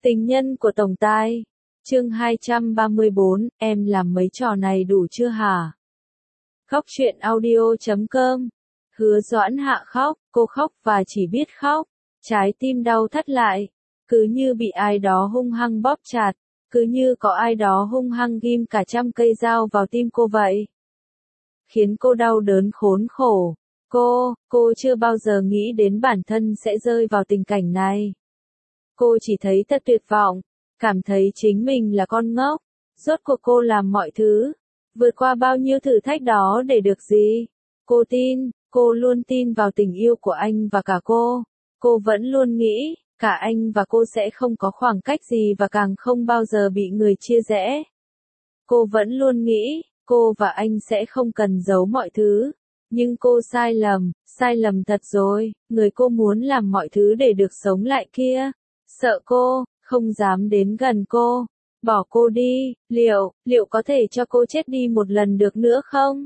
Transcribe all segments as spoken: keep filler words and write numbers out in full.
Tình nhân của tổng tài. Chương hai trăm ba mươi bốn, em làm mấy trò này đủ chưa hả? Khóc chuyện audio chấm com. Hứa Doãn Hạ khóc, cô khóc và chỉ biết khóc. Trái tim đau thắt lại. Cứ như bị ai đó hung hăng bóp chặt. Cứ như có ai đó hung hăng ghim cả trăm cây dao vào tim cô vậy. Khiến cô đau đớn khốn khổ. Cô, cô chưa bao giờ nghĩ đến bản thân sẽ rơi vào tình cảnh này. Cô chỉ thấy thật tuyệt vọng, cảm thấy chính mình là con ngốc. Rốt cuộc cô làm mọi thứ, vượt qua bao nhiêu thử thách đó để được gì? Cô tin, cô luôn tin vào tình yêu của anh và cả cô. Cô vẫn luôn nghĩ, cả anh và cô sẽ không có khoảng cách gì và càng không bao giờ bị người chia rẽ. Cô vẫn luôn nghĩ, cô và anh sẽ không cần giấu mọi thứ. Nhưng cô sai lầm, sai lầm thật rồi, người cô muốn làm mọi thứ để được sống lại kia. Sợ cô, không dám đến gần cô, bỏ cô đi, liệu, liệu có thể cho cô chết đi một lần được nữa không?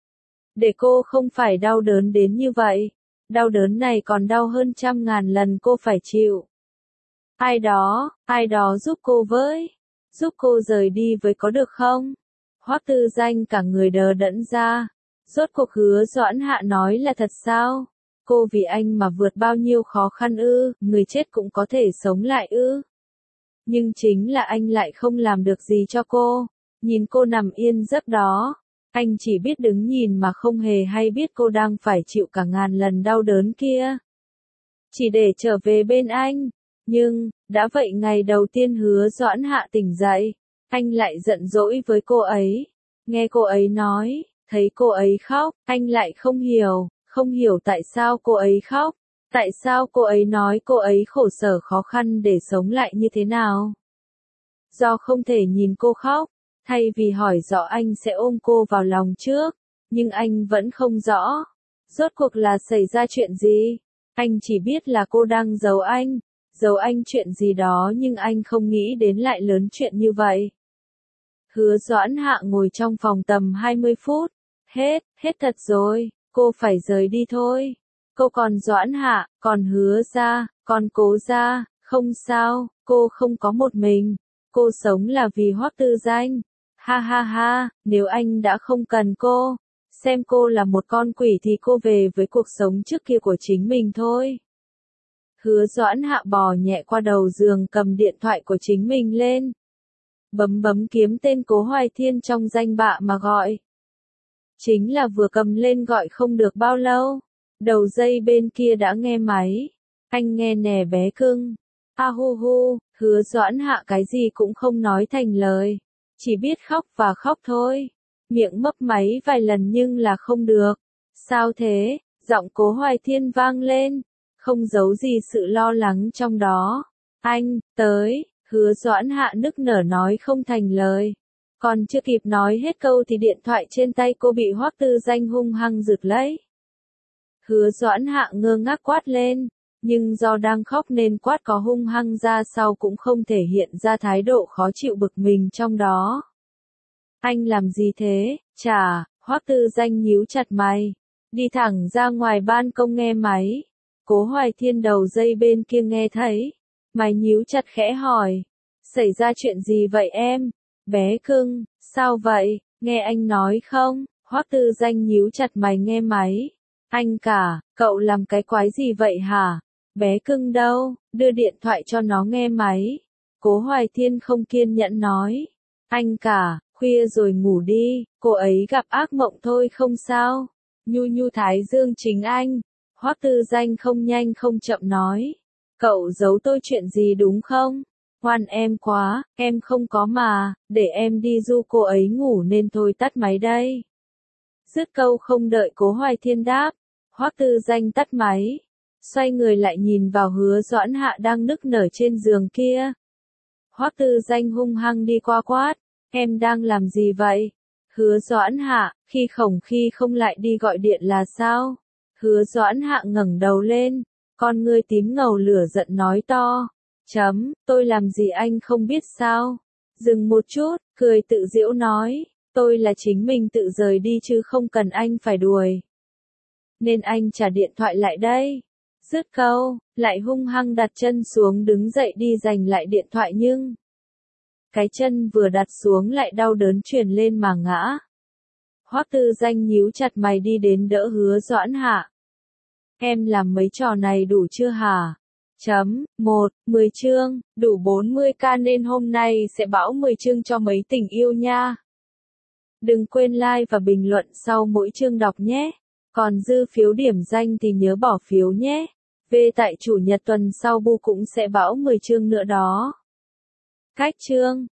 Để cô không phải đau đớn đến như vậy, đau đớn này còn đau hơn trăm ngàn lần cô phải chịu. Ai đó, ai đó giúp cô với, giúp cô rời đi với có được không? Hoắc Tư Danh cả người đờ đẫn ra, rốt cuộc Hứa Doãn Hạ nói là thật sao? Cô vì anh mà vượt bao nhiêu khó khăn ư, người chết cũng có thể sống lại ư. Nhưng chính là anh lại không làm được gì cho cô, nhìn cô nằm yên giấc đó, anh chỉ biết đứng nhìn mà không hề hay biết cô đang phải chịu cả ngàn lần đau đớn kia. Chỉ để trở về bên anh, nhưng, đã vậy ngày đầu tiên Hứa Doãn Hạ tỉnh dậy, anh lại giận dỗi với cô ấy, nghe cô ấy nói, thấy cô ấy khóc, anh lại không hiểu. Không hiểu tại sao cô ấy khóc, tại sao cô ấy nói cô ấy khổ sở khó khăn để sống lại như thế nào. Do không thể nhìn cô khóc, thay vì hỏi rõ anh sẽ ôm cô vào lòng trước, nhưng anh vẫn không rõ. Rốt cuộc là xảy ra chuyện gì? Anh chỉ biết là cô đang giấu anh, giấu anh chuyện gì đó nhưng anh không nghĩ đến lại lớn chuyện như vậy. Hứa Doãn Hạ ngồi trong phòng tầm hai mươi phút, hết, hết thật rồi. Cô phải rời đi thôi. Cô còn Doãn Hạ, còn Hứa gia, còn Cố gia, không sao, cô không có một mình. Cô sống là vì Hoắc Tư Danh. Ha ha ha, nếu anh đã không cần cô, xem cô là một con quỷ thì cô về với cuộc sống trước kia của chính mình thôi. Hứa Doãn Hạ bò nhẹ qua đầu giường cầm điện thoại của chính mình lên. Bấm bấm kiếm tên Cố Hoài Thiên trong danh bạ mà gọi. Chính là vừa cầm lên gọi không được bao lâu, đầu dây bên kia đã nghe máy. Anh nghe nè bé cưng. A hu hu, Hứa Doãn Hạ cái gì cũng không nói thành lời, chỉ biết khóc và khóc thôi. Miệng mấp máy vài lần nhưng là không được. Sao thế? Giọng Cố Hoài Thiên vang lên, không giấu gì sự lo lắng trong đó. Anh, tới, Hứa Doãn Hạ nức nở nói không thành lời. Còn chưa kịp nói hết câu thì điện thoại trên tay cô bị Hoắc Tư Danh hung hăng giật lấy. Hứa Doãn Hạ ngơ ngác quát lên, nhưng do đang khóc nên quát có hung hăng ra sau cũng không thể hiện ra thái độ khó chịu bực mình trong đó. Anh làm gì thế? Chà, Hoắc Tư Danh nhíu chặt mày, đi thẳng ra ngoài ban công nghe máy. Cố Hoài Thiên đầu dây bên kia nghe thấy, mày nhíu chặt khẽ hỏi, xảy ra chuyện gì vậy em? Bé cưng, sao vậy, nghe anh nói không? Hoắc Tư Danh nhíu chặt mày nghe máy. Anh cả, cậu làm cái quái gì vậy hả? Bé cưng đâu, đưa điện thoại cho nó nghe máy. Cố Hoài Thiên không kiên nhẫn nói. Anh cả, khuya rồi ngủ đi, cô ấy gặp ác mộng thôi không sao. Nhu nhu thái dương chính anh. Hoắc Tư Danh không nhanh không chậm nói. Cậu giấu tôi chuyện gì đúng không? Ngoan em quá, em không có mà, để em đi du cô ấy ngủ nên thôi tắt máy đây. Dứt câu không đợi Cố Hoài Thiên đáp, Hoắc Tư Danh tắt máy, xoay người lại nhìn vào Hứa Doãn Hạ đang nức nở trên giường kia. Hoắc Tư Danh hung hăng đi qua quát, em đang làm gì vậy? Hứa Doãn Hạ, khi khổng khi không lại đi gọi điện là sao? Hứa Doãn Hạ ngẩng đầu lên, con ngươi tím ngầu lửa giận nói to. Chấm, tôi làm gì anh không biết sao? Dừng một chút, cười tự giễu nói, tôi là chính mình tự rời đi chứ không cần anh phải đuổi. Nên anh trả điện thoại lại đây. Dứt câu, lại hung hăng đặt chân xuống đứng dậy đi giành lại điện thoại nhưng cái chân vừa đặt xuống lại đau đớn truyền lên mà ngã. Hoắc Tư Danh nhíu chặt mày đi đến đỡ Hứa Doãn Hạ. Em làm mấy trò này đủ chưa hả? Chấm, một, mười chương, đủ bốn mươi k nên hôm nay sẽ bão mười chương cho mấy tình yêu nha. Đừng quên like và bình luận sau mỗi chương đọc nhé. Còn dư phiếu điểm danh thì nhớ bỏ phiếu nhé. Về tại chủ nhật tuần sau Bu cũng sẽ bão mười chương nữa đó. Cách chương